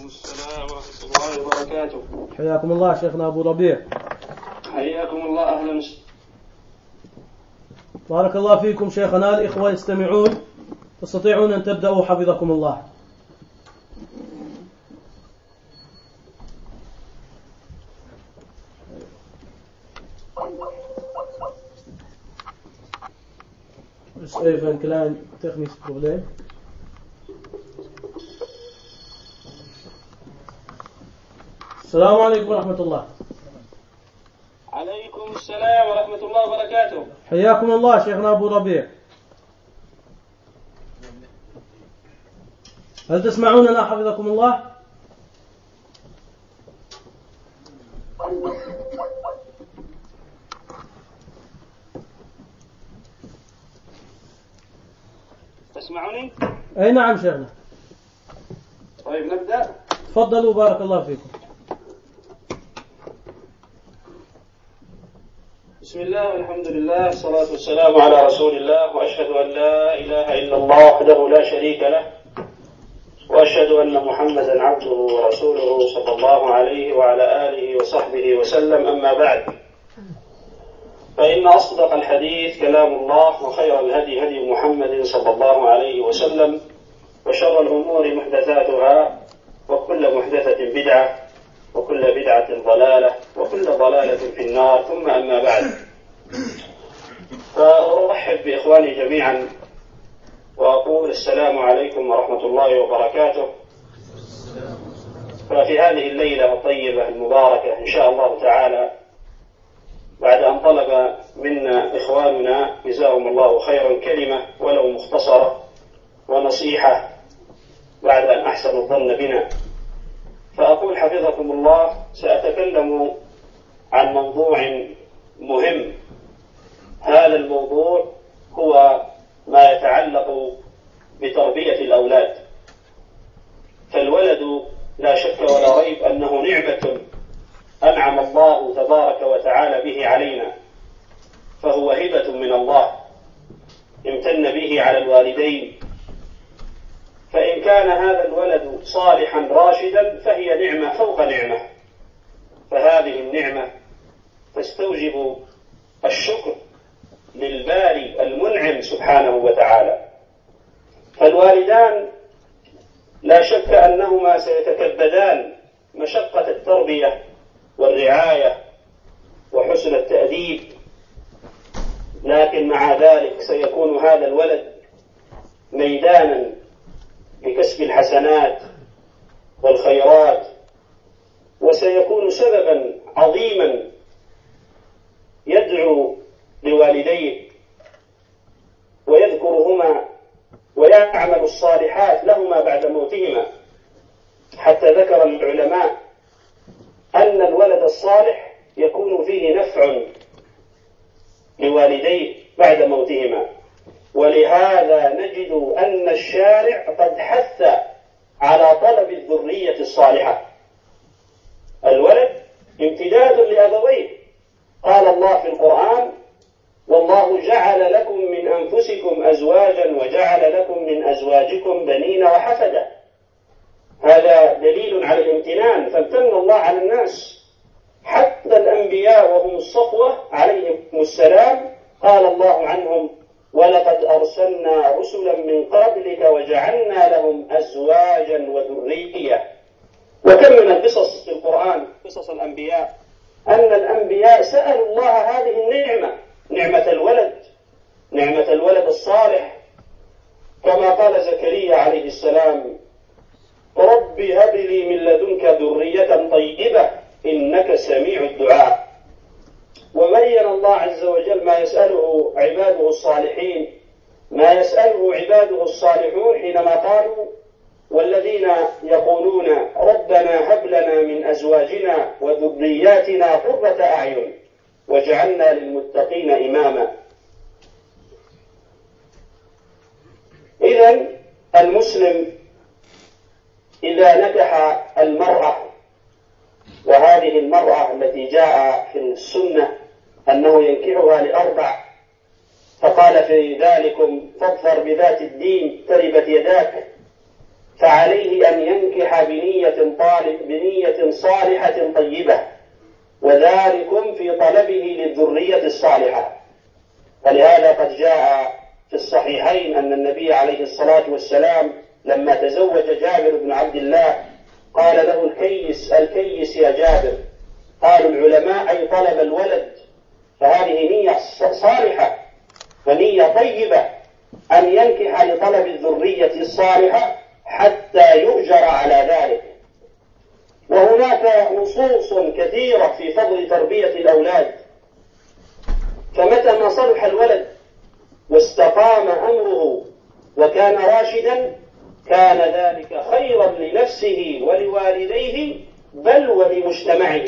السلام ورحمة الله وبركاته. حياكم الله شيخنا أبو ربيع. حياكم الله، أهلا وسهلا. بارك الله فيكم شيخنا. الإخوة يستمعون، تستطيعون أن تبدأوا حفظكم الله. Dus even een klein technisch probleem. السلام عليكم ورحمة الله. عليكم السلام ورحمة الله وبركاته. حياكم الله شيخنا أبو ربيع. هل تسمعوننا حفظكم الله؟ تسمعوني؟ أي نعم شيخنا. طيب نبدأ. تفضلوا بارك الله فيكم. بسم الله والحمد لله والصلاة والسلام على رسول الله، وأشهد أن لا إله إلا الله وحده لا شريك له، وأشهد أن محمدا عبده ورسوله صلى الله عليه وعلى آله وصحبه وسلم. أما بعد، فإن أصدق الحديث كلام الله، وخير الهدي هدي محمد صلى الله عليه وسلم، وشر الأمور محدثاتها، وكل محدثة بدعة، وكل بدعة ضلالة، وكل ضلالة في النار. ثم أما بعد، فأرحب بإخواني جميعا وأقول السلام عليكم ورحمة الله وبركاته. ففي هذه الليلة الطيبة المباركة إن شاء الله تعالى، بعد أن طلب منا إخواننا جزاهم الله خيرا كلمة ولو مختصرة ونصيحة بعد أن أحسنوا الظن بنا، فأقول حفظكم الله سأتكلم عن موضوع مهم. هذا الموضوع هو ما يتعلق بتربية الأولاد. فالولد لا شك ولا ريب أنه نعمة أنعم الله تبارك وتعالى به علينا، فهو هبة من الله امتن به على الوالدين. فإن كان هذا الولد صالحا راشدا فهي نعمة فوق نعمة، فهذه النعمة تستوجب الشكر للباري المنعم سبحانه وتعالى. فالوالدان لا شك أنهما سيتكبدان مشقة التربية والرعاية وحسن التأديب، لكن مع ذلك سيكون هذا الولد ميدانا لكسب الحسنات والخيرات، وسيكون سببا عظيما يدعو لوالديه ويذكرهما ويعمل الصالحات لهما بعد موتهما. حتى ذكر العلماء أن الولد الصالح يكون فيه نفع لوالديه بعد موتهما، ولهذا نجد أن الشارع قد حث على طلب الذرية الصالحة. الولد امتداد لأبويه، قال الله في القرآن: والله جعل لكم من أنفسكم أزواجا وجعل لكم من أزواجكم بنين وحفدا. هذا دليل على الامتنان، فامتن الله على الناس حتى الأنبياء وهم الصفوة عليهم السلام، قال الله عنهم: ولقد أرسلنا رسلا من قبلك وجعلنا لهم أزواجا وذرية. وكم من القصص في القرآن، قصص الأنبياء، أن الأنبياء سألوا الله هذه النعمة، نعمة الولد، نعمة الولد الصالح، كما قال زكريا عليه السلام: رب هب لي من لدنك ذرية طيبة إنك سميع الدعاء. وبين الله عز وجل ما يسأله عباده الصالحين، ما يسأله عباده الصالحون حينما قالوا: والذين يقولون ربنا هب لنا من أزواجنا وذرياتنا قرة أعين وجعلنا للمتقين إماما. إذن المسلم إذا نكح المرأة، وهذه المرأة التي جاء في السنة أنه ينكحها لأربع، فقال في ذلكم: فاظفر بذات الدين تربت يداك. فعليه أن ينكح بنية صالحة طيبة، وذلكم في طلبه للذرية الصالحة. ولهذا قد جاء في الصحيحين أن النبي عليه الصلاة والسلام لما تزوج جابر بن عبد الله قال له الكيس يا جابر. قالوا العلماء أي طلب الولد، فهذه نية صالحة ونية طيبة أن ينكح لطلب الذرية الصالحة حتى يؤجر على ذلك. وهناك نصوص كثيرة في فضل تربية الأولاد، فمتى ما صلح الولد واستقام أمره وكان راشدا كان ذلك خيرا لنفسه ولوالديه بل ولمجتمعه.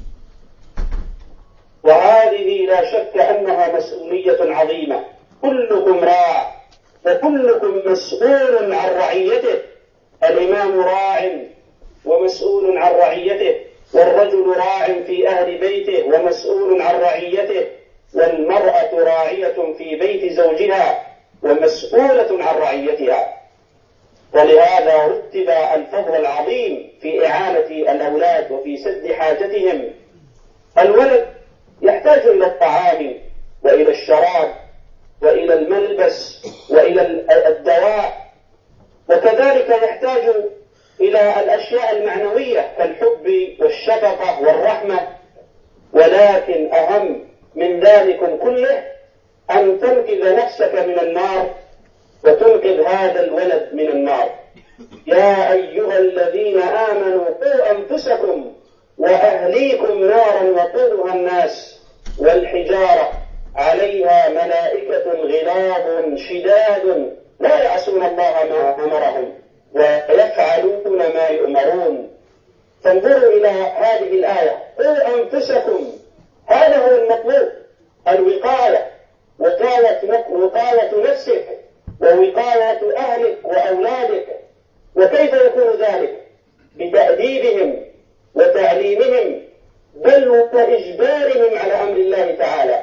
وهذه لا شك أنها مسؤولية عظيمة. كلكم راع وكلكم مسؤول عن رعيته. الإمام راع ومسؤول عن رعيته، والرجل راع في أهل بيته ومسؤول عن رعيته، والمرأة راعية في بيت زوجها ومسؤولة عن رعيتها. ولهذا رتب الفضل العظيم في إعانة الأولاد وفي سد حاجتهم. الولد يحتاج إلى الطعام وإلى الشراب وإلى الملبس وإلى الدواء، وكذلك يحتاج إلى الأشياء المعنوية كالحب والشفقة والرحمة. ولكن أهم من ذلك كله أن تنقذ نفسك من النار وتنقذ هذا الولد من النار. يا أيها الذين آمنوا قوا أنفسكم وأهليكم نارا وقودها الناس والحجارة عليها ملائكة غلاظ شداد لا يعصون الله ما أمرهم ويفعلون ما يؤمرون. فانظروا إلى هذه الآية، قوا أنفسكم، هذا هو المطلوب، الوقاية، وقاية نفسك ووقاية أهلك وأولادك. وكيف يكون ذلك؟ بتأديبهم وتعليمهم بل وإجبارهم على أمر الله تعالى.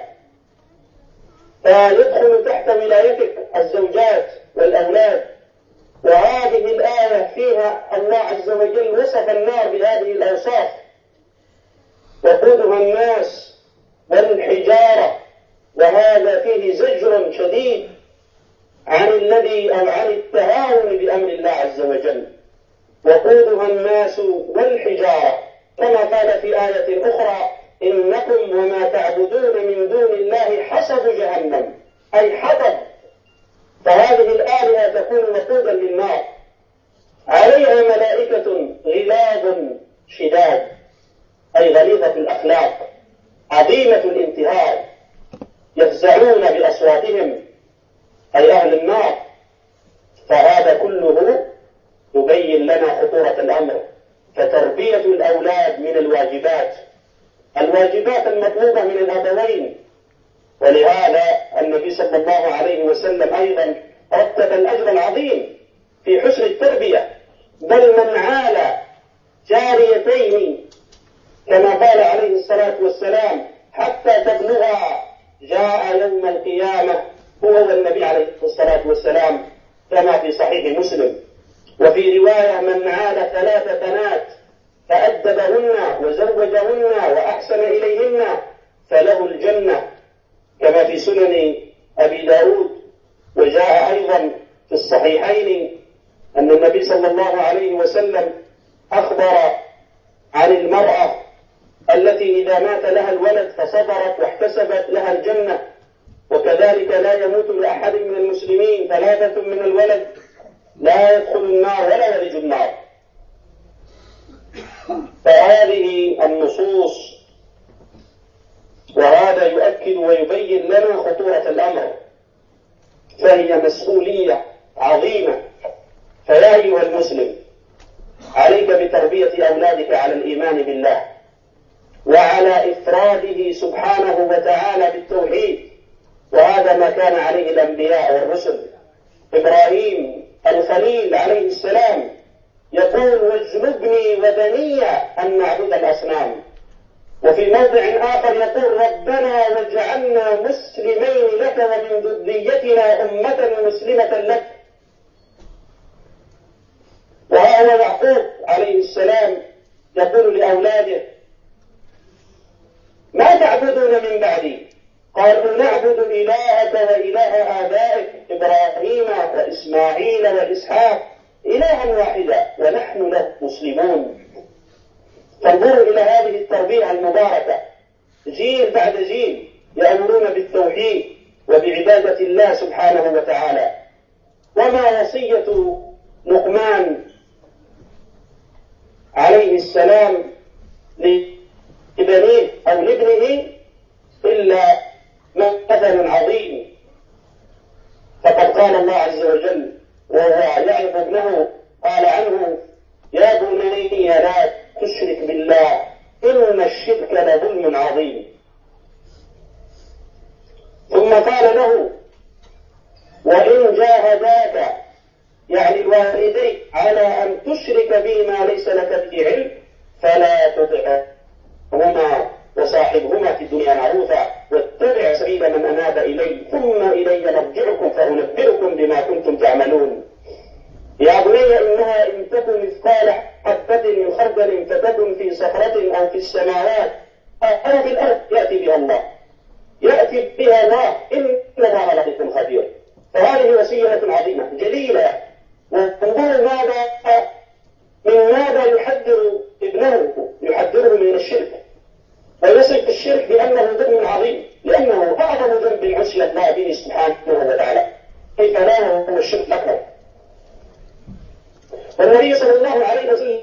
فيدخل تحت ولايتك الزوجات والأولاد. وهذه الآية فيها الله عز وجل وصف النار بهذه الأوصاف: وقودها الناس والحجارة. وهذا فيه زجر شديد عن عن التهاون بأمر الله عز وجل. وقودها الناس والحجارة، كما قال في آية أخرى: إنكم وما تعبدون من دون الله حصب جهنم، أي حطب. فهذه الآلهة تكون وقودا للنار، عليها ملائكة غلاظ شداد، أي غليظة الأخلاق عظيمة الانتهاء، يفزعون بأصواتهم، أي أهل النار. فهذا كله يبين لنا خطورة الأمر. فتربية الأولاد من الواجبات المطلوبة من الأبوين. ولهذا النبي صلى الله عليه وسلم أيضا رتب الأجر العظيم في حسن التربية. بل من عال جاريتين كما قال عليه الصلاة والسلام حتى تبلغا جاء يوم القيامة هو والنبي عليه الصلاة والسلام، كما في صحيح مسلم. وفي رواية: من عال 3 بنات فأدبهن وزوجهن وأحسن إليهن فله الجنة، كما في سنن أبي داود. وجاء أيضا في الصحيحين أن النبي صلى الله عليه وسلم أخبر عن المرأة التي إذا مات لها الولد فصبرت واحتسبت لها الجنة. وكذلك لا يموت لأحد من المسلمين 3 من الولد لا يدخل النار ولا يلج النار. فهذه النصوص وهذا يؤكد ويبين لنا خطورة الأمر، فهي مسؤولية عظيمة. فيا أيها المسلم، عليك بتربية أولادك على الإيمان بالله وعلى إفراده سبحانه وتعالى بالتوحيد، وهذا ما كان عليه الأنبياء والرسل. إبراهيم الخليل عليه السلام يقول: واجنبني وبني أن نعبد الأصنام. وفي موضع آخر يقول: ربنا واجعلنا مسلمين لك ومن ذريتنا أمة مسلمة لك. وها هو يعقوب عليه السلام يقول لأولاده: ما تعبدون من بعدي؟ قالوا: نعبد إلهك وإله آبائك إبراهيم وإسماعيل وإسحاق إلها واحدا ونحن له مسلمون. فانظروا إلى هذه التربية المباركة، جيل بعد جيل يأمرون بالتوحيد وبعبادة الله سبحانه وتعالى. وما وصية لقمان عليه السلام لابنه أو لابنه إلا مثل عظيم. فقد قال الله عز وجل وهو يعظ ابنه قال عنه: يا بني لا تشرك بالله إن الشرك لظلم عظيم. ثم قال له: وإن جاهداك، يعني الوالدين، على أن تشرك بي ما ليس لك به علم فلا تطعهما وصاحبهما في الدنيا معروفا واتبع سبيل من أناب إلي ثم إلي مرجعكم فأنبئكم بما كنتم تعملون. يا بني إنها إن تكن مثقال حبة من خردل فتكن في صخرة أو في السماوات أو في الأرض يأتي بها الله إن الله لطيف خبير. فهذه وصية عظيمة جليلة. وانظروا من ماذا يحذر ابنه، يحذره من الشرك، ويصف الشرك بأنه ذنب عظيم، لأنه أعظم ذنب عصي الله به سبحانه وتعالى، كيف لا هو الشرك الأكبر. والنبي صلى الله عليه وسلم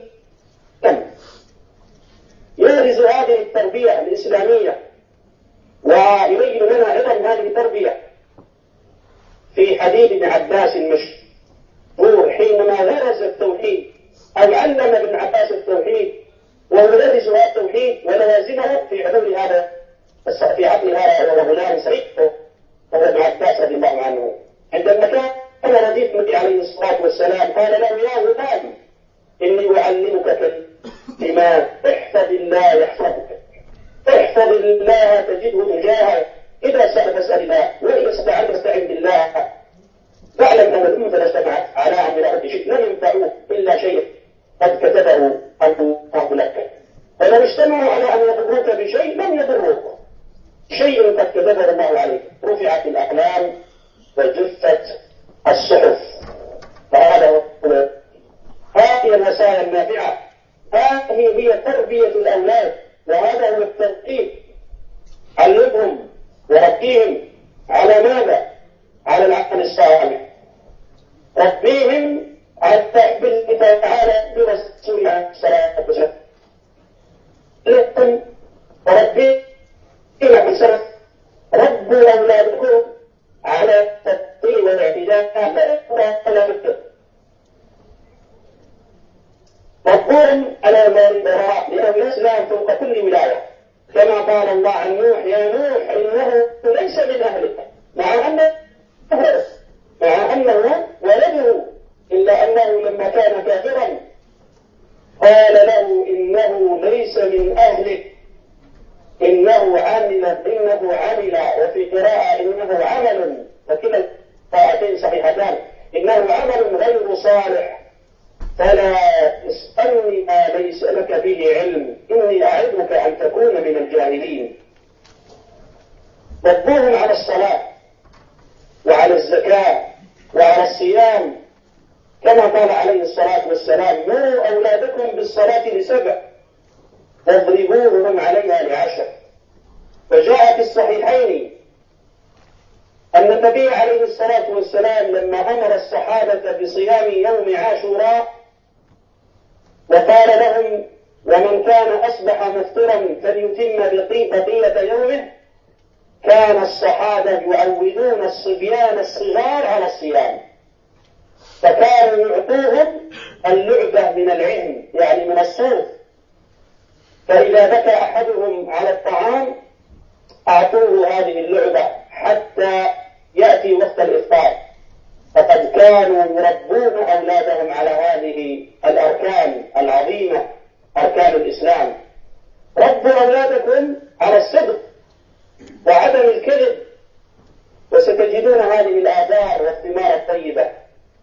يبرز هذه التربية الإسلامية ويبين لنا عظم هذه التربية في حديث ابن عباس المشهور حينما درس التوحيد أو علم ابن عباس التوحيد ويدرس هذا التوحيد ولوازمه في حضور هذا في عقل هذا الغلام صغير وهو ابن عباس رضي الله عنه. عندما كان رديف النبي عليه الصلاة والسلام قال له: يا غلام إني أعلمك كلمات، احفظ الله يحفظك، احفظ الله تجده تجاهك، إذا سأل فاسأل الله وإذا استعنت فاستعن بالله. فاعلم أن الأمة لا اجتمعت على أن يأخذ شيء لم ينفعوه إلا شيء قد كتبه الله لك. فلو اجتمعوا على أن يضروك بشيء لم يضروك، شيء قد كتبه الله عليك. رفعت الأقلام وجفت الصحف. فهذا هذه الوسائل النافعة، هذه هي تربية الأولاد، وهذا هو الترتيب. علمهم وربيهم على ماذا؟ على العقل الصالح، ربيهم على التحب الله تعالى برسول عليه الصلاة والسلام، وربيهم بالسلف، ربوا أولادكم على التقوى والاعتداء ولا بالكذب، ربهم على ما البراء، لأن الإسلام فوق كل ولاية، كما قال الله عن نوح: يا نوح إنه ليس من أهلك، مع أنه ولده، إلا أنه لما كان كافرا قال له: إنه ليس من أهلك، إنه عمل، وفي قراءة إنه عمل، فكلا قراءتين صحيحتان، إنه عمل غير صالح فلا اسألني ما ليس لك به علم إني أعظك أن تكون من الجاهلين. ربوهم على الصلاة وعلى الزكاة وعلى الصيام، كما قال عليه الصلاة والسلام: مروا أولادكم بالصلاة ل7 واضربوهم عليها ل10. وجاء في الصحيحين أن النبي عليه الصلاة والسلام لما أمر الصحابة بصيام يوم عاشوراء وقال لهم: ومن كان أصبح مفطرا فليتم بقية يومه، كان الصحابة يعودون الصبيان الصغار على الصيام، فكانوا يعطوهم اللعبة من العلم، يعني من الصوف، فإذا بكى أحدهم على الطعام أعطوه هذه اللعبة حتى يأتي وقت الإفطار. فقد كانوا يربون أولادهم على هذه الأركان العظيمة، أركان الإسلام. ربوا أولادكم على الصدق وعدم الكذب، وستجدون هذه الآثار والثمار الطيبة.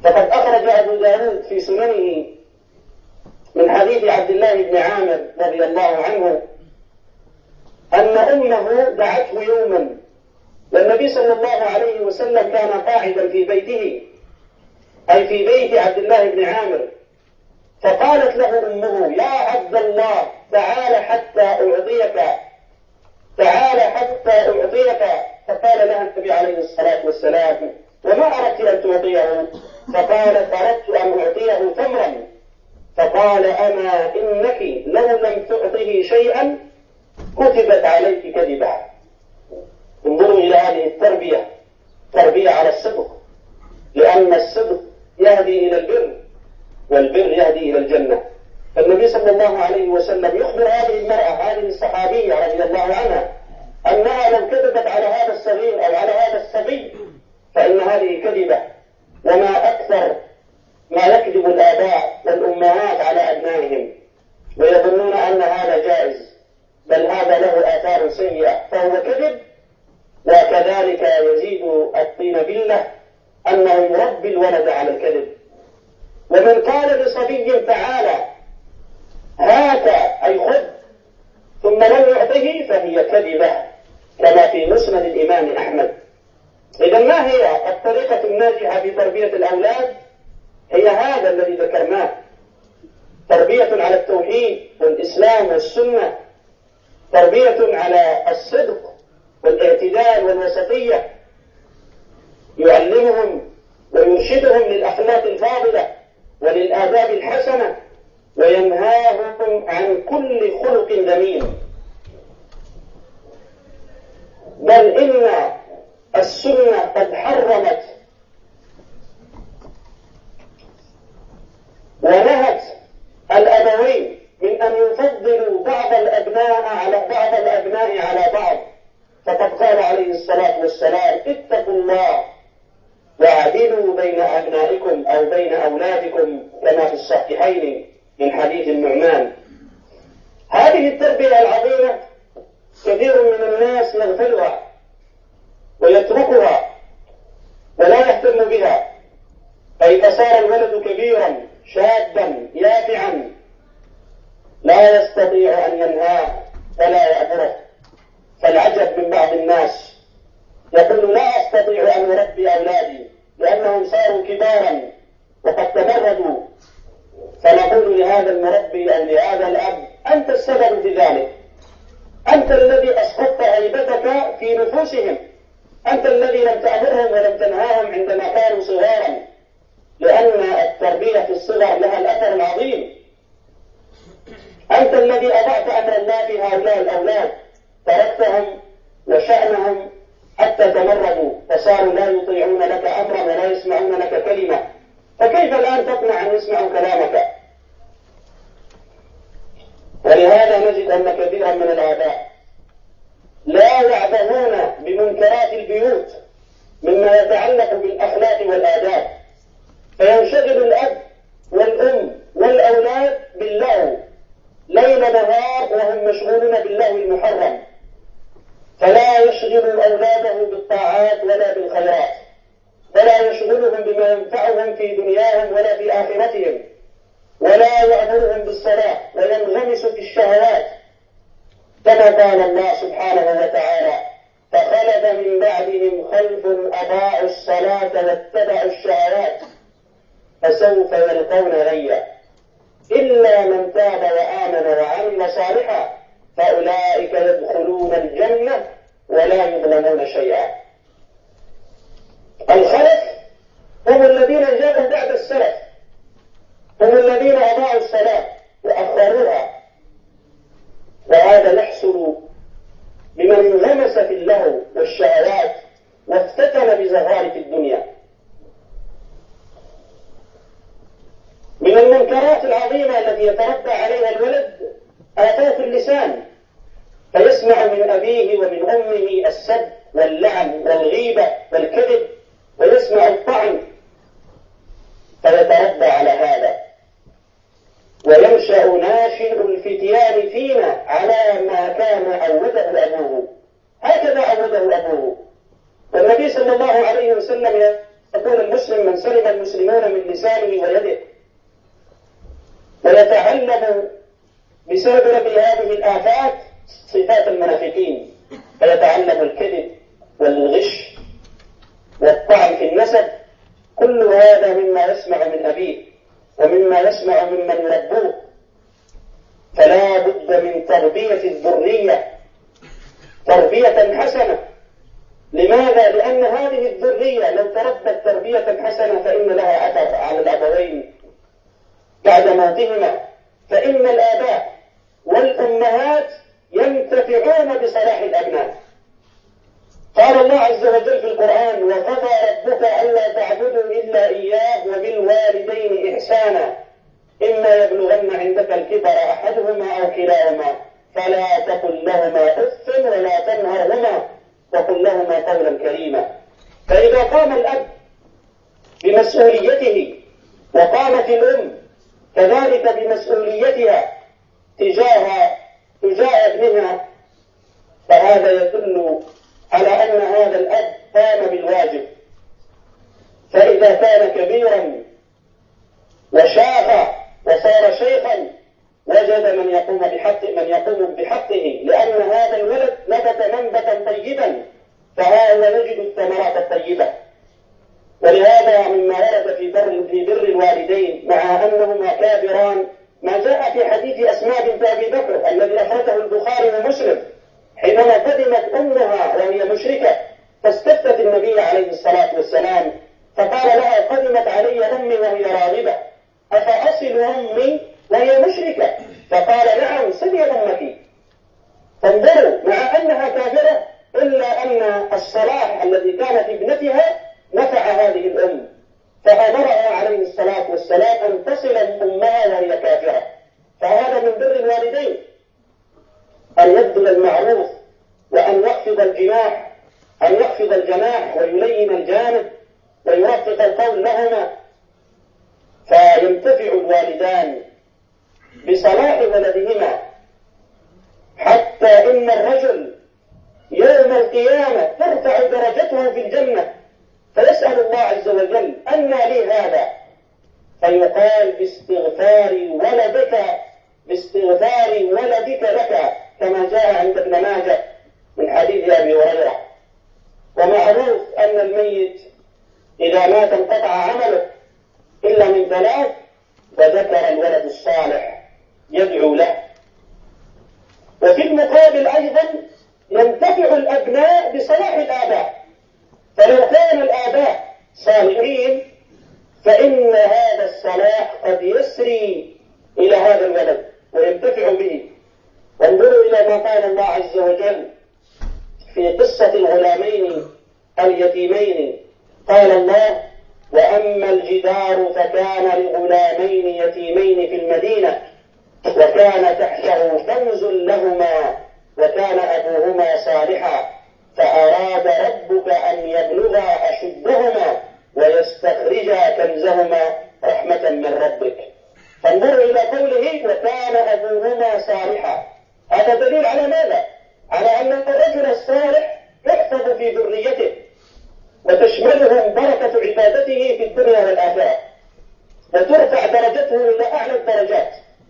فقد أخرج أبو داود في سننه من حديث عبد الله بن عامر رضي الله عنه أن أمه دعته يوما، والنبي صلى الله عليه وسلم كان قاعدا في بيته، أي في بيت عبد الله بن عامر، فقالت له أمه: يا عبد الله تعال حتى أعطيك، تعال حتى أعطيك. فقال لها النبي عليه الصلاة والسلام: وما أردت أن تعطيه؟ فقالت: أردت أن أعطيه تمرا. فقال: أما إنك لو لم تعطه شيئا كتبت عليك كذبا. انظروا إلى هذه التربية، تربية على الصدق، لأن الصدق يهدي إلى البر، والبر يهدي إلى الجنة. فالنبي صلى الله عليه وسلم يخبر هذه المرأة، هذه الصحابية رضي الله عنها، أنها لو كذبت على هذا الصغير أو على هذا الصبي فإن هذه كذبة. وما أكثر ما يكذب الآباء والأمهات على أبنائهم ويظنون أن هذا جائز، بل هذا له آثار سيئة، فهو كذب. وكذلك يزيد الطين بلة أنه يربي الولد على الكذب. ومن قال لصبي: تعالى هات، أي خذ، ثم لم يعطه فهي كذبة، كما في مسند الإمام أحمد. إذا ما هي الطريقة الناجحة في تربية الأولاد؟ هي هذا الذي ذكرناه: تربية على التوحيد والإسلام والسنة، تربية على الصدق والاعتدال والوسطية، يعلمهم ويرشدهم للأخلاق الفاضلة وللآداب الحسنة، وينهاهم عن كل خلق ذميم. بل إن السنة قد حرمت ونهت الأبوين من أن يفضلوا بعض الأبناء على بعض، فقد قال عليه الصلاة والسلام: اتقوا الله واعدلوا بين أبنائكم أو بين أولادكم، كما في الصحيحين من حديث النعمان. هذه التربية العظيمة كثير من الناس يغفلها ويتركها ولا يهتم بها، فإذا صار الولد كبيرا شابا يافعا لا يستطيع أن ينهاه ولا يأمره. فالعجب من بعض الناس يقول: لا أستطيع أن أربي أولادي لأنهم صاروا كبارا وقد تمردوا. فنقول لهذا المربي أو لهذا الأب: أنت السبب في ذلك، أنت الذي أسقطت هيبتك في نفوسهم، أنت الذي لم تأمرهم ولم تنهاهم عندما كانوا صغارا، لأن التربية في الصغر لها الأثر العظيم. أنت الذي أضعت أمر الله في هؤلاء الأولاد، تركتهم وشأنهم حتى تمردوا فصاروا لا يطيعون لك أمرا ولا يسمعون لك كلمة، فكيف الآن تقنع أن يسمعوا كلامك؟ ولهذا نجد أن كثيرا من الآباء لا يعبهون بمنكرات البيوت مما يتعلق بالأخلاق والآداب، فينشغل الأب والأم والأولاد باللهو ليل نهار وهم مشغولون باللهو المحرم، فلا يشغل أولاده بالطاعات ولا بالخيرات، ولا يشغلهم بما ينفعهم في دنياهم ولا في آخرتهم، ولا يأمرهم بالصلاة، وينغمس في الشهوات، كما قال الله سبحانه وتعالى: فخلف من بعدهم خلف أضاعوا الصلاة واتبعوا الشهوات فسوف يلقون غيا إلا من تاب وآمن وعمل صالحا فأولئك يدخلون الجنة ولا يظلمون شيئا. الخلف هم الذين جاءوا بعد السلف، هم الذين أضاعوا الصلاة وأخروها، وهذا يحصل لمن انغمس في اللهو والشهوات وافتتن بزخارف الدنيا. من المنكرات العظيمة التي يتربى عليها الولد آفات اللسان، فيسمع من أبيه ومن أمه السب واللعن والغيبة والكذب، ويسمع الطعن، فيتربى على هذا، وينشأ ناشئ الفتيان فينا على ما كان عوده أبوه، هكذا عوده أبوه. والنبي صلى الله عليه وسلم يكون المسلم من سلم المسلمون من لسانه ويده، ويتعلم بسبب هذه الآفات صفات المنافقين، فيتعلم الكذب والغش والطعن في النسب. كل هذا مما يسمع من أبيه ومما يسمع ممن يربوه. فلا بد من تربية الذرية تربية حسنة. لماذا؟ لأن هذه الذرية لو تربت تربية حسنة فإن لها أثر على الأبوين بعد موتهما، فإن الآباء والأمهات ينتفعون بصلاح الأبناء. قال الله عز وجل في القرآن: وقضى ربك ألا تعبدوا إلا إياه وبالوالدين إحسانا إما يبلغن عندك الكبر أحدهما أو كلاهما فلا تقل لهما أف ولا تنهرهما وقل لهما قولا كريما. فإذا قام الأب بمسؤوليته وقامت الأم كذلك بمسؤوليتها تجاه ابنها، فهذا يدل على أن هذا الأب قام بالواجب. فإذا كان كبيرا وشاخ وصار شيخا وجد من يقوم بحقه، لأن هذا الولد نبت منبتا طيبا فهذا يجد الثمرات الطيبة. ولهذا مما ورد في بر الوالدين مع أنهما كابران ما جاء في حديث أسماء بنت أبي بكر الذي أخرجه البخاري ومسلم، حينما قدمت أمها وهي مشركة فاستفتت النبي عليه الصلاة والسلام فقال لها: قدمت علي أمي وهي راغبة أفأصل أمي وهي مشركة؟ فقال: نعم صلي أمك. فانظروا، مع أنها كافرة إلا أن الصلاح الذي كان في ابنتها نفع هذه الأم، فأمرها عليه الصلاة والسلام أن تصل أمها وهي كافرة. فهذا من بر الوالدين، أن يبذل المعروف وأن يخفض الجناح ويلين الجانب ويرفق القول لهما، فينتفع الوالدان بصلاح ولدهما، حتى إن الرجل يوم القيامة ترفع درجته في الجنة فيسأل الله عز وجل: أنى لي هذا؟ فيقال: باستغفار ولدك لك، كما جاء عند ابن ماجه من حديث أبي هريرة. ومعروف أن الميت إذا مات انقطع عمله إلا من ثلاث: وذكر الولد الصالح يدعو له. وفي المقابل أيضا ينتفع الأبناء بصلاح الآباء، فلو كان الآباء صالحين فإن هذا الصلاح قد يسري إلى هذا الولد وينتفع به. وانظروا إلى ما قال الله عز وجل في قصة الغلامين اليتيمين. قال الله: وأما الجدار فكان لغلامين يتيمين في المدينة وكان تحته كنز لهما وكان أبوهما صالحا فأراد ربك أن يبلغا أشدهما ويستخرجا كنزهما رحمة من ربك. فانظروا إلى قوله: وكان أبوهما صالحا. هذا دليل على ماذا؟ على أن الرجل الصالح يحفظ في ذريته وتشملهم بركة عبادته في الدنيا والآخرة وترفع درجته إلى أعلى الدرجات،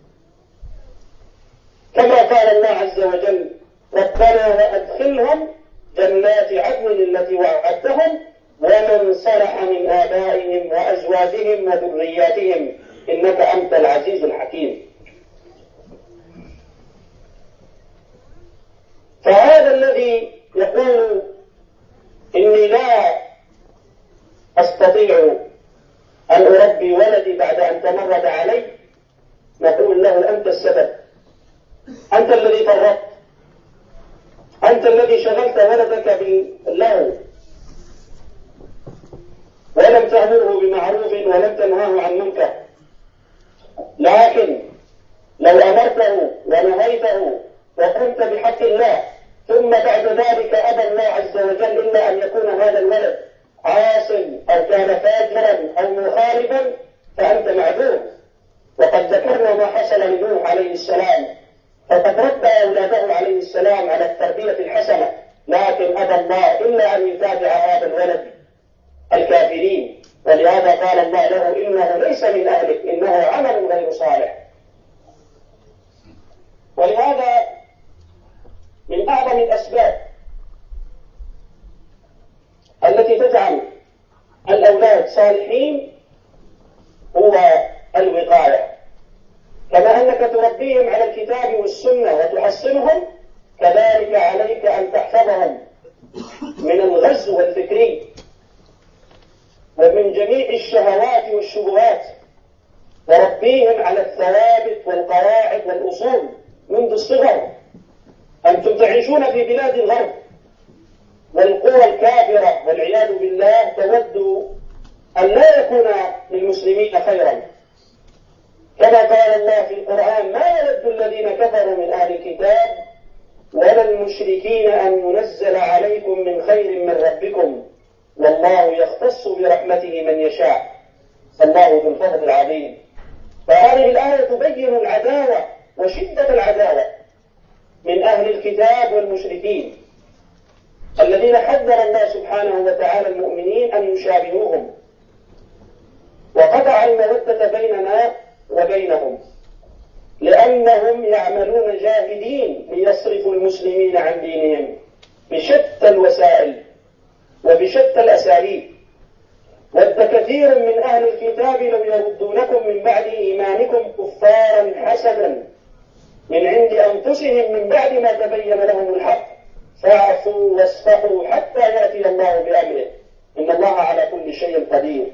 كما قال الله عز وجل: ربنا وأدخلهم جنات عدن التي وعدتهم ومن صلح من آبائهم وأزواجهم وذرياتهم إنك أنت العزيز الحكيم. فهذا الذي يقول إني لا أستطيع أن أربي ولدي بعد أن تمرد علي، نقول له: أنت السبب، أنت الذي فرطت، أنت الذي شغلت ولدك باللهو ولم تأمره بمعروف ولم تنهاه عن منكر. لكن لو أمرته ونهيته وقمت بحق الله ثم بعد ذلك أبى الله عز وجل إلا أن يكون هذا الولد عاصم أو كان فاجرا أو مخالفا فأنت معذور. وقد ذكرنا ما حصل لنوح عليه السلام، فقد ربى أولاده عليه السلام على التربية الحسنة، لكن أبى الله إلا أن يتابع هذا الولد الكافرين، ولهذا قال الله له إنه ليس من أهلك إنه عمل غير صالح. ولهذا من أعظم الأسباب التي تجعل الأولاد صالحين هو الوقاية. كما أنك تربيهم على الكتاب والسنة وتحصنهم، كذلك عليك أن تحفظهم من الغزو الفكري ومن جميع الشهوات والشبهات، وربيهم على الثوابت والقواعد والأصول منذ الصغر. أنتم تعيشون في بلاد الغرب، والقوى الكافرة والعياذ بالله تود أن لا يكون للمسلمين خيرا، كما قال الله في القرآن: ما يود الذين كفروا من أهل الكتاب ولا المشركين أن ينزل عليكم من خير من ربكم والله يختص برحمته من يشاء فالله ذو الفضل العظيم. فهذه الآية تبين العداوة وشدة العداوة من أهل الكتاب والمشركين الذين حذر الله سبحانه وتعالى المؤمنين أن يشابهوهم، وقطع المودة بيننا وبينهم، لأنهم يعملون جاهدين ليصرفوا المسلمين عن دينهم بشتى الوسائل وبشتى الأساليب. ود كثير من أهل الكتاب لو يردونكم من بعد إيمانكم كفارا حسدا من عند أنفسهم من بعد ما تبين لهم الحق فاعفوا واصفحوا حتى يأتي الله بأمره إن الله على كل شيء قدير.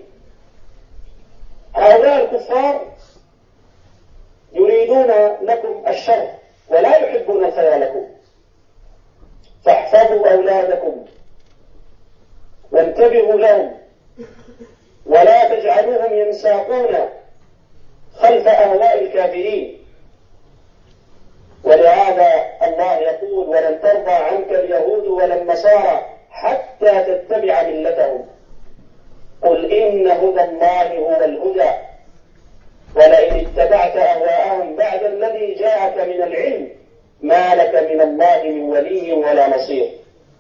هؤلاء الكفار يريدون لكم الشر ولا يحبون الخير لكم، فاحفظوا أولادكم وانتبهوا لهم ولا تجعلوهم ينساقون خلف أهواء الكافرين. ولهذا الله يقول: ولن ترضى عنك اليهود ولا النصارى حتى تتبع ملتهم قل إن هدى الله هو الهدى ولئن اتبعت أهواءهم بعد الذي جاءك من العلم ما لك من الله من ولي ولا نصير.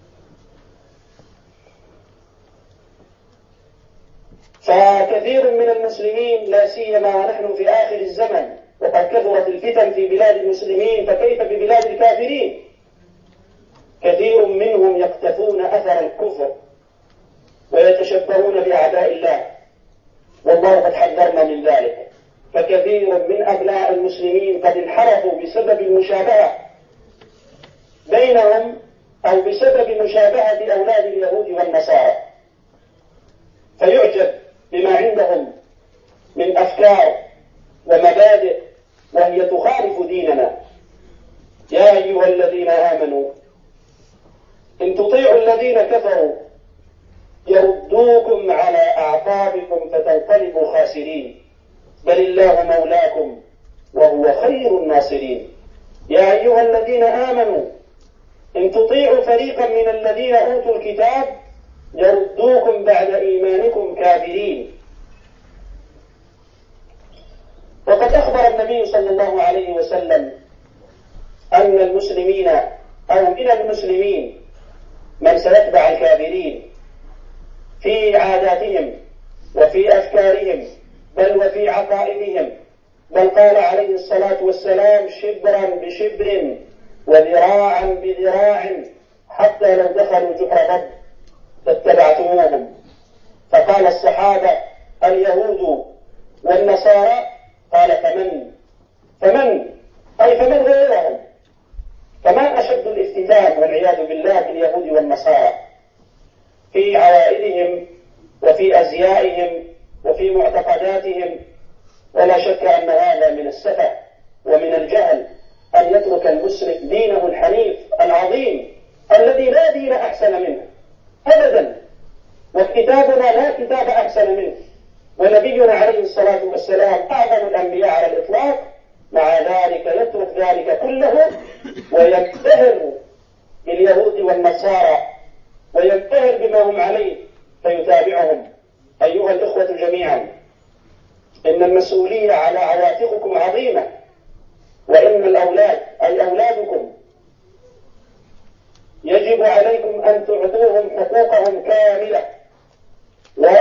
فكثير من المسلمين لا سيما ونحن في آخر الزمن وقد كثرت الفتن في بلاد المسلمين فكيف ببلاد الكافرين، كثير منهم يقتفون أثر الكفر ويتشبهون بأعداء الله، والله قد حذرنا من ذلك. فكثير من أبناء المسلمين قد انحرفوا بسبب المشابهة بينهم أو بسبب مشابهة أولاد اليهود والنصارى، فيعجب بما عندهم من أفكار ومبادئ وهي تخالف ديننا. يا أيها الذين آمنوا إن تطيعوا الذين كفروا يردوكم على أعقابكم فتنقلبوا خاسرين بل الله مولاكم وهو خير الناصرين. يا أيها الذين آمنوا إن تطيعوا فريقا من الذين أوتوا الكتاب يردوكم بعد إيمانكم كافرين. وقد أخبر النبي صلى الله عليه وسلم أن المسلمين أو من المسلمين من سيتبع الكافرين في عاداتهم وفي أفكارهم بل وفي عقائدهم، بل قال عليه الصلاة والسلام: شبرا بشبر وذراعا بذراع حتى لو دخلوا جحر ضب فاتبعتموهم. فقال الصحابة: اليهود والنصارى؟ قال: فمن أي فمن غيرهم؟ فما أشد الافتتان والعياذ بالله باليهود والنصارى في عوائدهم وفي أزيائهم وفي معتقداتهم. ولا شك أن هذا من السفه ومن الجهل أن يترك المسلم دينه الحنيف العظيم الذي لا دين أحسن منه أبدا، وكتابنا لا كتاب أحسن منه، ونبينا عليه الصلاة والسلام أعظم الأنبياء على الإطلاق، مع ذلك يترك ذلك كله وينبهر باليهود والنصارى وينبهر بما هم عليه فيتابعهم. أيها الإخوة جميعا، إن المسؤولية على عواتقكم عظيمة، وإن الأولاد أي أولادكم يجب عليكم أن تعطوهم حقوقهم كاملة ولا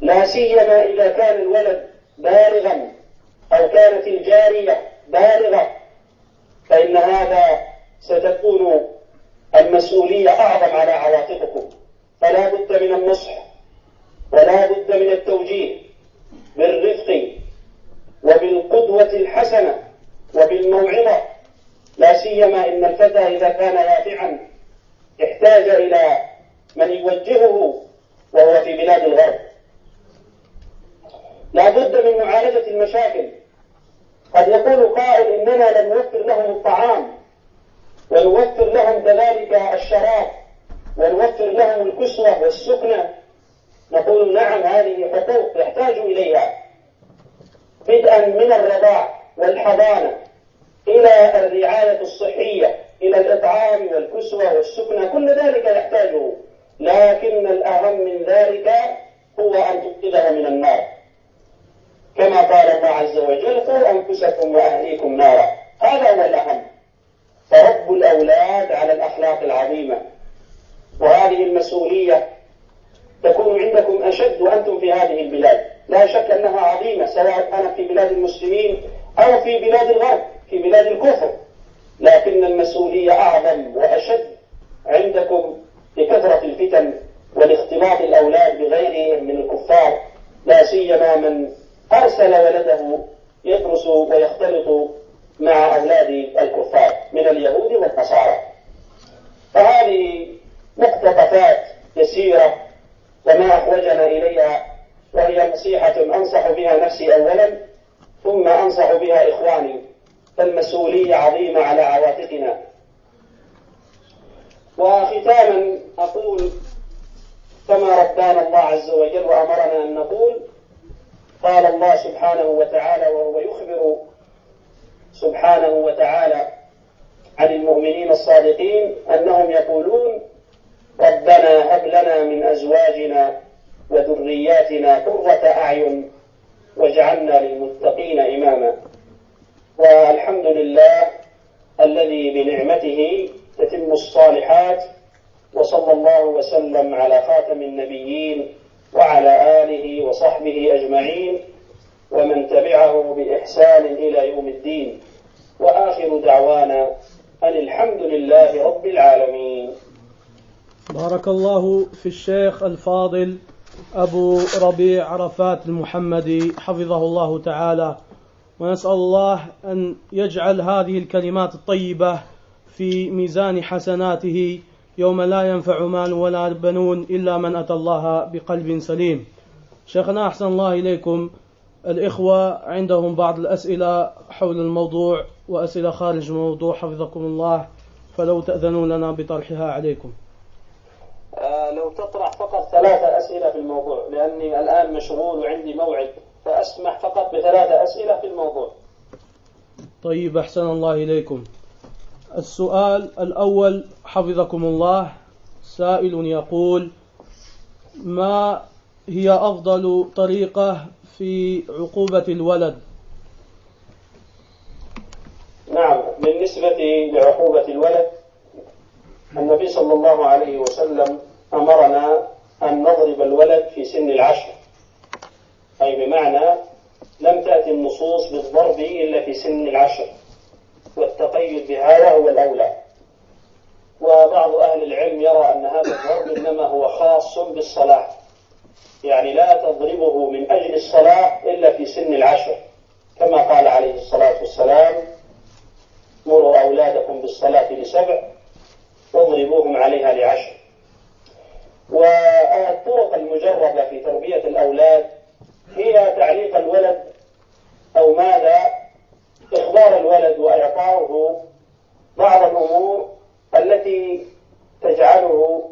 لا سيما إذا كان الولد بالغا أو كانت الجارية بالغة، فإن هذا ستكون المسؤولية أعظم على عواطفكم. فلا بد من النصح ولا بد من التوجيه بالرفق وبالقدوة الحسنة وبالموعظة، لا سيما إن الفتى إذا كان يافعا احتاج إلى من يوجهه وهو في بلاد الغرب. لا بد من معالجة المشاكل. قد يقول قائل إننا لن نوفر لهم الطعام ونوفر لهم كذلك الشراب ونوفر لهم الكسوة والسكنة. نقول نعم، هذه حقوق يحتاج إليها، بدءا من الرضاع والحضانة إلى الرعاية الصحية إلى الإطعام والكسوة والسكنة، كل ذلك يحتاجه، لكن الأهم من ذلك هو أن تنقذه من النار، كما قال الله عز وجل: قوا أنفسكم وأهليكم نارا. هذا هو الأهم. فرب الأولاد على الأخلاق العظيمة، وهذه المسؤولية تكون عندكم أشد وأنتم في هذه البلاد. لا شك أنها عظيمة، سواء كانت في بلاد المسلمين أو في بلاد الغرب، في بلاد الكفر، لكن المسؤولية أعظم وأشد عندكم بكثرة الفتن والاختلاط الأولاد بغيرهم من الكفار، لا سيما من أرسل ولده يدرس ويختلط مع أولاد الكفار من اليهود والنصارى. فهذه مقتطفات يسيرة وما أحوجنا إليها، وهي نصيحة أنصح بها نفسي أولا ثم أنصح بها إخواني، فالمسؤولية عظيمة على عواتقنا. وختاما أقول كما ربانا الله عز وجل وأمرنا أن نقول: قال الله سبحانه وتعالى وهو يخبر سبحانه وتعالى عن المؤمنين الصادقين أنهم يقولون: ربنا هب لنا من أزواجنا وذرياتنا قرة أعين واجعلنا للمتقين إماما. والحمد لله الذي بنعمته تتم الصالحات، وصلى الله وسلم على خاتم النبيين وعلى آله وصحبه أجمعين ومن تبعه بإحسان إلى يوم الدين، وآخر دعوانا أن الحمد لله رب العالمين. بارك الله في الشيخ الفاضل أبو ربيع عرفات المحمدي حفظه الله تعالى، ونسأل الله أن يجعل هذه الكلمات الطيبة في ميزان حسناته يوم لا ينفع مال ولا بنون إلا من أتى الله بقلب سليم. شيخنا أحسن الله إليكم، الإخوة عندهم بعض الأسئلة حول الموضوع وأسئلة خارج الموضوع حفظكم الله، فلو تأذنوا لنا بطرحها عليكم. لو تطرح فقط 3 أسئلة في الموضوع، لأني الآن مشغول وعندي موعد، فأسمح فقط ب3 أسئلة في الموضوع. طيب، أحسن الله إليكم. السؤال الأول حفظكم الله، سائل يقول: ما هي أفضل طريقة في عقوبة الولد؟ نعم، بالنسبة لعقوبة الولد، النبي صلى الله عليه وسلم أمرنا أن نضرب الولد في سن 10، أي بمعنى لم تأتي النصوص بالضرب إلا في سن 10، والتقيد بهذا هو الأولى. وبعض أهل العلم يرى أن هذا الضرب إنما هو خاص بالصلاة، يعني لا تضربه من أجل الصلاة إلا في سن 10، كما قال عليه الصلاة والسلام: مروا أولادكم بالصلاة ل7 واضربوهم عليها ل10. والطرق المجربة في تربية الأولاد هي تعليق الولد أو ماذا إخبار الولد وإعطاؤه بعض الأمور التي تجعله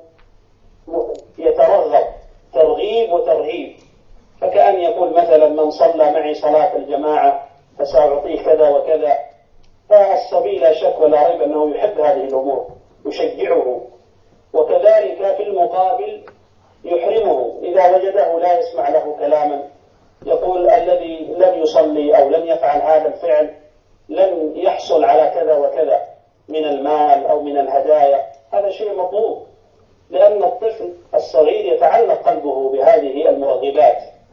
يترغب ترغيب وترهيب، فكأن يقول مثلا: من صلى معي صلاة الجماعة فسأعطيه كذا وكذا. فالصبي لا شك ولا ريب أنه يحب هذه الأمور، يشجعه، وكذلك في المقابل يحرمه إذا وجده لا يسمع له كلاما، يقول: الذي لم يصلي أو لم يفعل هذا الفعل لن يحصل على كذا وكذا من المال أو من الهدايا. هذا شيء مطلوب، لأن الطفل الصغير يتعلق قلبه بهذه المرغبات،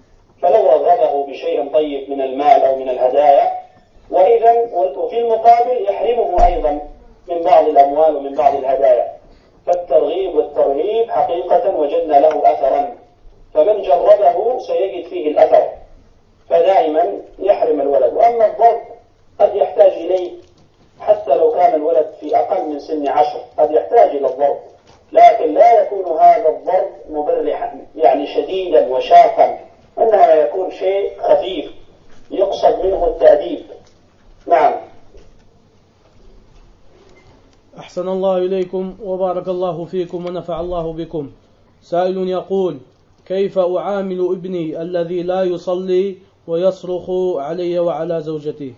ويستخدم أيضا من بعض الأموال ومن بعض الهدايا. فالترغيب والترهيب حقيقة وجدنا له أثرا، فمن جربه سيجد فيه الأثر، فدائما يحرم الولد. وأما الضرب قد يحتاج إليه، حتى لو كان الولد في أقل من سن 10 قد يحتاج إلى الضرب، لكن لا يكون هذا الضرب مبرحا يعني شديدا وشاقا، إنما يكون شيء خفيف يقصد منه التأديب. نعم. أحسن الله إليكم وبارك الله فيكم ونفع الله بكم. سائل يقول: كيف أعامل ابني الذي لا يصلي ويصرخ علي وعلى زوجتي؟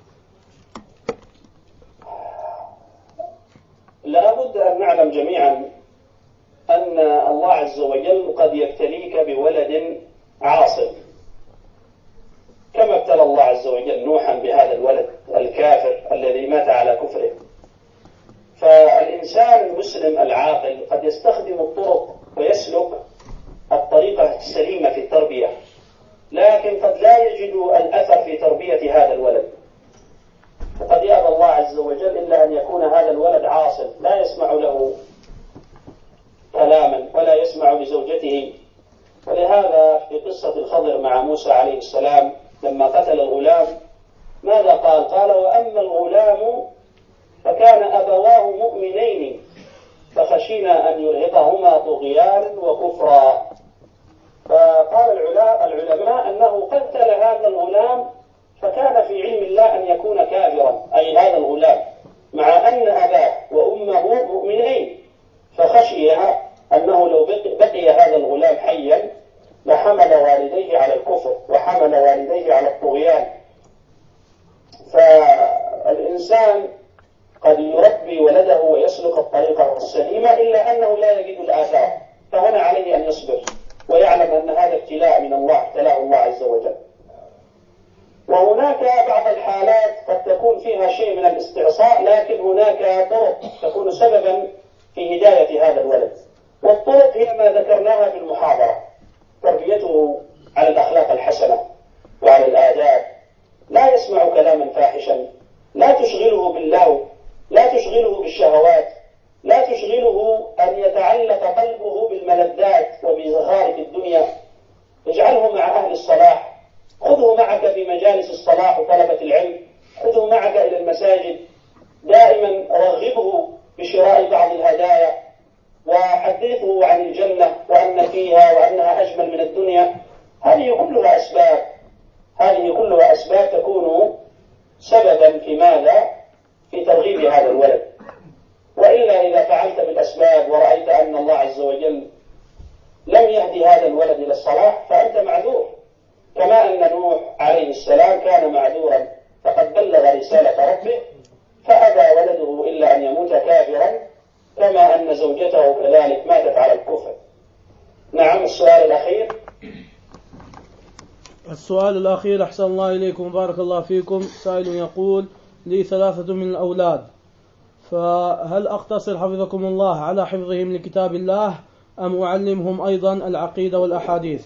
لا بد أن نعلم جميعا أن الله عز وجل قد يبتليك بولد عاصٍ، كما ابتلى الله عز وجل نوحا بهذا الولد الكافر الذي مات على كفره. فالإنسان المسلم العاقل قد يستخدم الطرق ويسلك الطريقة السليمة في التربية، لكن قد لا يجد الأثر في تربية هذا الولد، وقد يأبى الله عز وجل إلا أن يكون هذا الولد عاصٍ لا يسمع له كلاما ولا يسمع لزوجته. ولهذا في قصة الخضر مع موسى عليه السلام لما قتل الغلام ماذا قال؟ قال: وأما الغلام فكان أبواه مؤمنين فخشينا أن يرهقهما طغيانا وكفرا. فقال العلماء أنه قتل هذا الغلام فكان في علم الله أن يكون كافرا، أي هذا الغلام، مع أن أباه وأمه مؤمنين، فخشي أنه لو بقي هذا الغلام حيا لحمل والديه على الكفر وحمل والديه على الطغيان. فالإنسان قد يربي ولده ويسلك الطريقة السليمة إلا أنه لا يجد الآثار، فهنا عليه أن يصبر ويعلم أن هذا ابتلاء من الله، ابتلاه الله عز وجل. وهناك بعض الحالات قد تكون فيها شيء من الاستعصاء، لكن هناك طرق تكون سببا في هداية هذا الولد، والطرق هي ما ذكرناها في المحاضرة: تربيته على الأخلاق الحسنة وعلى الآداب، لا يسمع كلاما فاحشا، لا تشغله باللهو، لا تشغله بالشهوات، لا تشغله أن يتعلق قلبه بالملذات وبزخارف الدنيا. اجعله مع أهل الصلاح، خذه معك في مجالس الصلاح وطلبة العلم، خذه معك إلى المساجد، دائما رغبه بشراء بعض الهدايا، وحدثه عن الجنة وأن فيها وأنها أجمل من الدنيا. هذه كلها أسباب تكون سببا في ماذا؟ في ترغيب هذا الولد. وإلا إذا فعلت بالأسباب ورأيت أن الله عز وجل لم يهدي هذا الولد إلى الصلاح فأنت معذور، كما أن نوح عليه السلام كان معذورا، فقد بلغ رسالة ربه فأبى ولده إلا أن يموت كافرا، كما أن زوجته كذلك ماتت على الكفر. نعم. السؤال الأخير. السؤال الأخير: أحسن الله إليكم وبارك الله فيكم. سائل يقول: لي 3 من الأولاد، فهل أقتصر حفظكم الله على حفظهم لكتاب الله أم أعلمهم أيضا العقيدة والأحاديث؟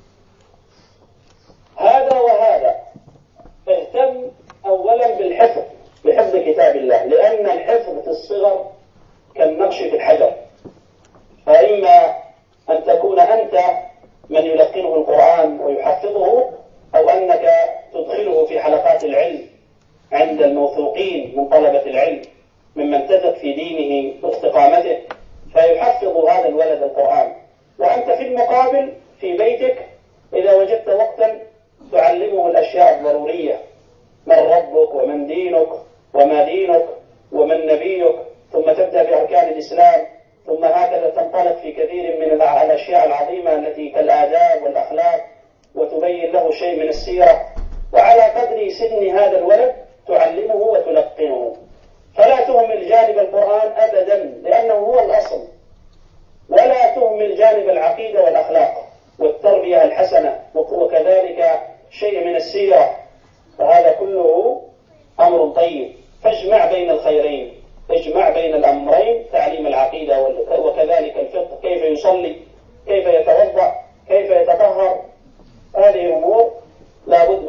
هذا وهذا. اهتم أولا بحفظ كتاب الله، لأن الحفظ في الصغر كالنقش في الحجر، فإما أن تكون أنت من يلقنه القرآن ويحفظه، أو أنك تدخله في حلقات العلم عند الموثوقين من طلبة العلم ممن تثق في دينه واستقامته، فيحفظ هذا الولد القرآن. وأنت في المقابل في بيتك إذا وجدت وقتا تعلمه الأشياء الضرورية: من ربك ومن دينك وما دينك ومن نبيك، ثم تبدأ بأركان الإسلام، ثم هكذا تنطلق في كثير من الأشياء العظيمة التي كالآداب والأخلاق، وتبين له شيء من السيرة، وعلى قدر سن هذا الولد تعلمه وتلقنه. فلا تهمل جانب القرآن أبدا لأنه هو الأصل، ولا تهمل جانب العقيدة والأخلاق والتربية الحسنة، وكذلك شيء من السيرة، فهذا كله أمر طيب. فاجمع بين الخيرين، اجمع بين الأمرين: تعليم العقيدة وكذلك الفقه، كيف يصلي، كيف يتوضأ، كيف يتطهر. هذه أمور لا بد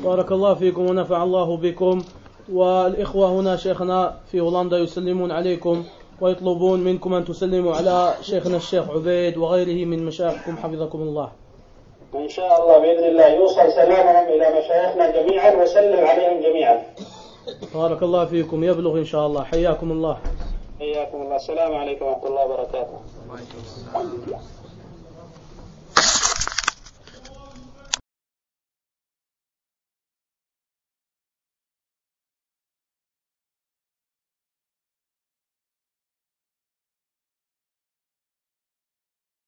بارك الله فيكم ونفع الله بكم. والإخوة هنا شيخنا في هولندا يسلمون عليكم ويطلبون منكم أن تسلموا على شيخنا الشيخ عبيد وغيره من مشايخكم حفظكم الله. إن شاء الله بإذن الله يوصل سلامهم إلى مشايخنا جميعا وسلم عليهم جميعا. بارك الله فيكم، يبلغ إن شاء الله. حياكم الله. حياكم الله. السلام عليكم ورحمة الله وبركاته.